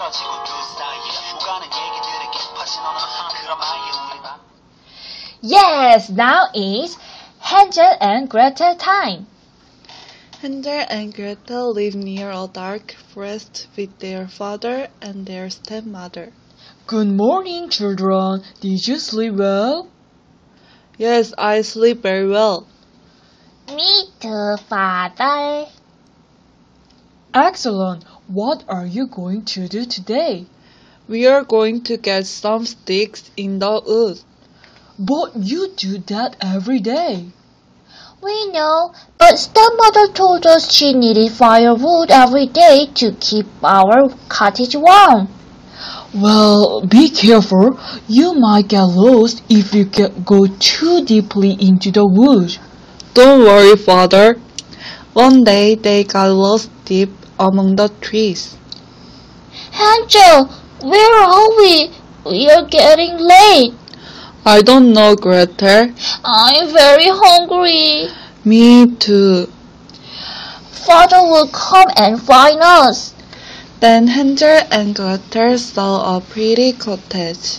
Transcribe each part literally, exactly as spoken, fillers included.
Yes, now is Hansel and Gretel time. Hansel and Gretel live near a dark forest with their father and their stepmother. Good morning, children. Did you sleep well? Yes, I sleep very well. Me too, father. Excellent. What are you going to do today? We are going to get some sticks in the woods. But you do that every day. We know, but stepmother told us she needed firewood every day to keep our cottage warm. Well, be careful. You might get lost if you get, go too deeply into the woods. Don't worry, father. One day they got lost deep among the trees. Hansel, where are we? We are getting late. I don't know, Gretel. I'm very hungry. Me too. Father will come and find us. Then Hansel and Gretel saw a pretty cottage.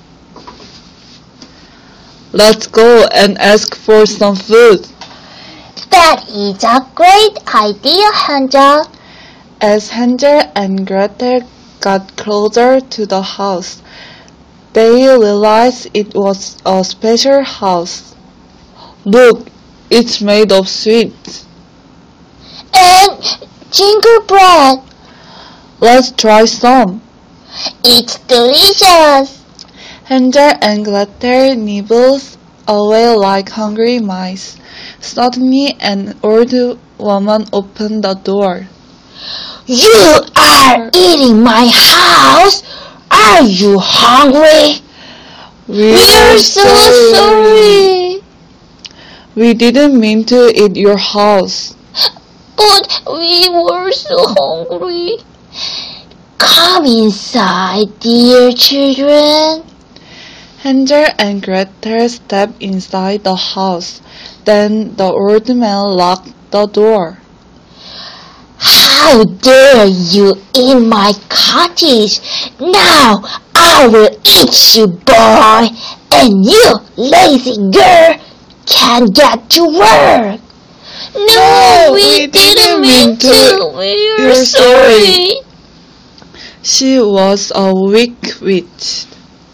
Let's go and ask for some food. That is a great idea, Hansel. As Hansel and Gretel got closer to the house, they realized it was a special house. Look, it's made of sweets. And gingerbread. Let's try some. It's delicious. Hansel and Gretel nibbled away like hungry mice. Suddenly, an old woman opened the door. You are eating my house. Are you hungry? We're so sorry. We didn't mean to eat your house. But we were so hungry. Come inside, dear children. Hansel and Gretel stepped inside the house. Then the old man locked the door. How dare you in my cottage? Now I will eat you, boy, and you, lazy girl, can't get to work. No, we, we didn't mean to. to. We're You're sorry. sorry. She was a wicked witch.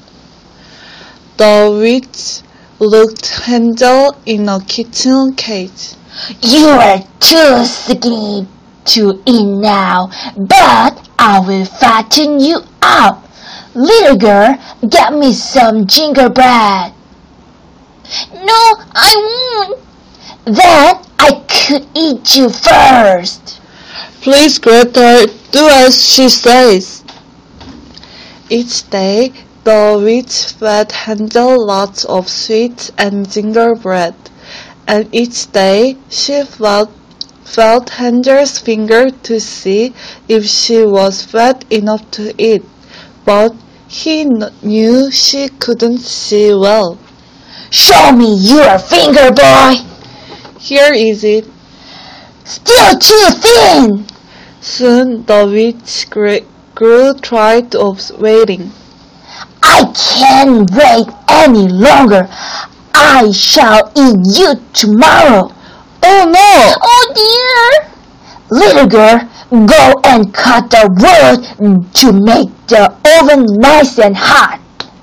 The witch looked Hansel in a kitchen cage. You are too skinny to eat now, but I will fatten you up. Little girl, get me some gingerbread. No, I won't. Then I could eat you first. Please, Gretel, do as she says. Each day, the witch fed Hansel lots of sweets and gingerbread, and each day she felt felt Hansel's finger to see if she was fat enough to eat, but he knew she couldn't see well. Show me your finger, boy. Here is it. Still too thin. Soon the witch grew, grew tired of waiting. I can't wait any longer. I shall eat you tomorrow. Oh no! Oh dear! Little girl, go and cut the wood to make the oven nice and hot.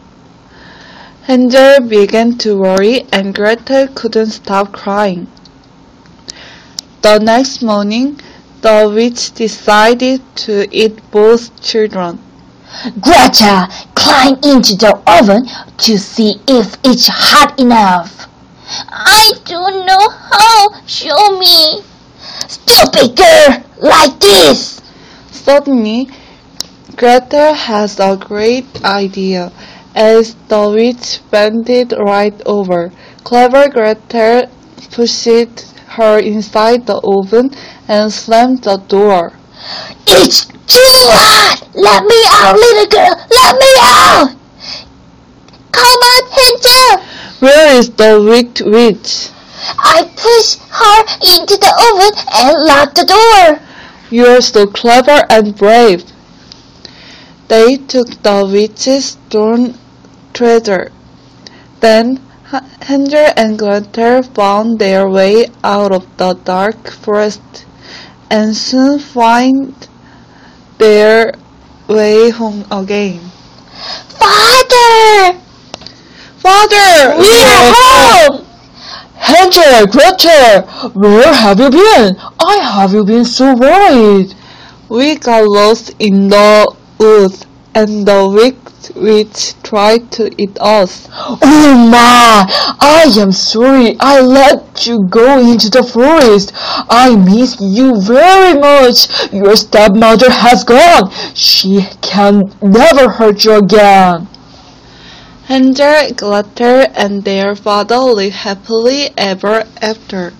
Hansel began to worry and Gretel couldn't stop crying. The next morning, the witch decided to eat both children. Gretel, climb into the oven to see if it's hot enough. I don't know how. Show me. Stupid girl, like this. Suddenly, Gretel has a great idea. As the witch bended right over, clever Gretel pushed her inside the oven and slammed the door. It's too hot! Let me out, little girl! Let me out! Come on, Hansel! Where is the wicked witch? I pushed her into the oven and locked the door. You're so clever and brave. They took the witch's stone treasure. Then Hansel and Gretel found their way out of the dark forest and soon find their way home again. Father! Father! We are home! Hansel, Gretel, where have you been? I have you been so worried. We got lost in the woods, and the wicked witch tried to eat us. Oh my! I am sorry I let you go into the forest. I miss you very much. Your stepmother has gone. She can never hurt you again. Hansel, Gretel, and their father lived happily ever after.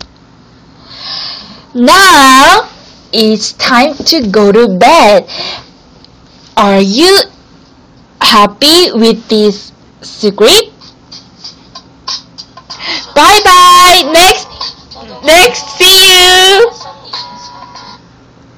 Now, it's time to go to bed. Are you happy with this script? Bye bye. Next, next, see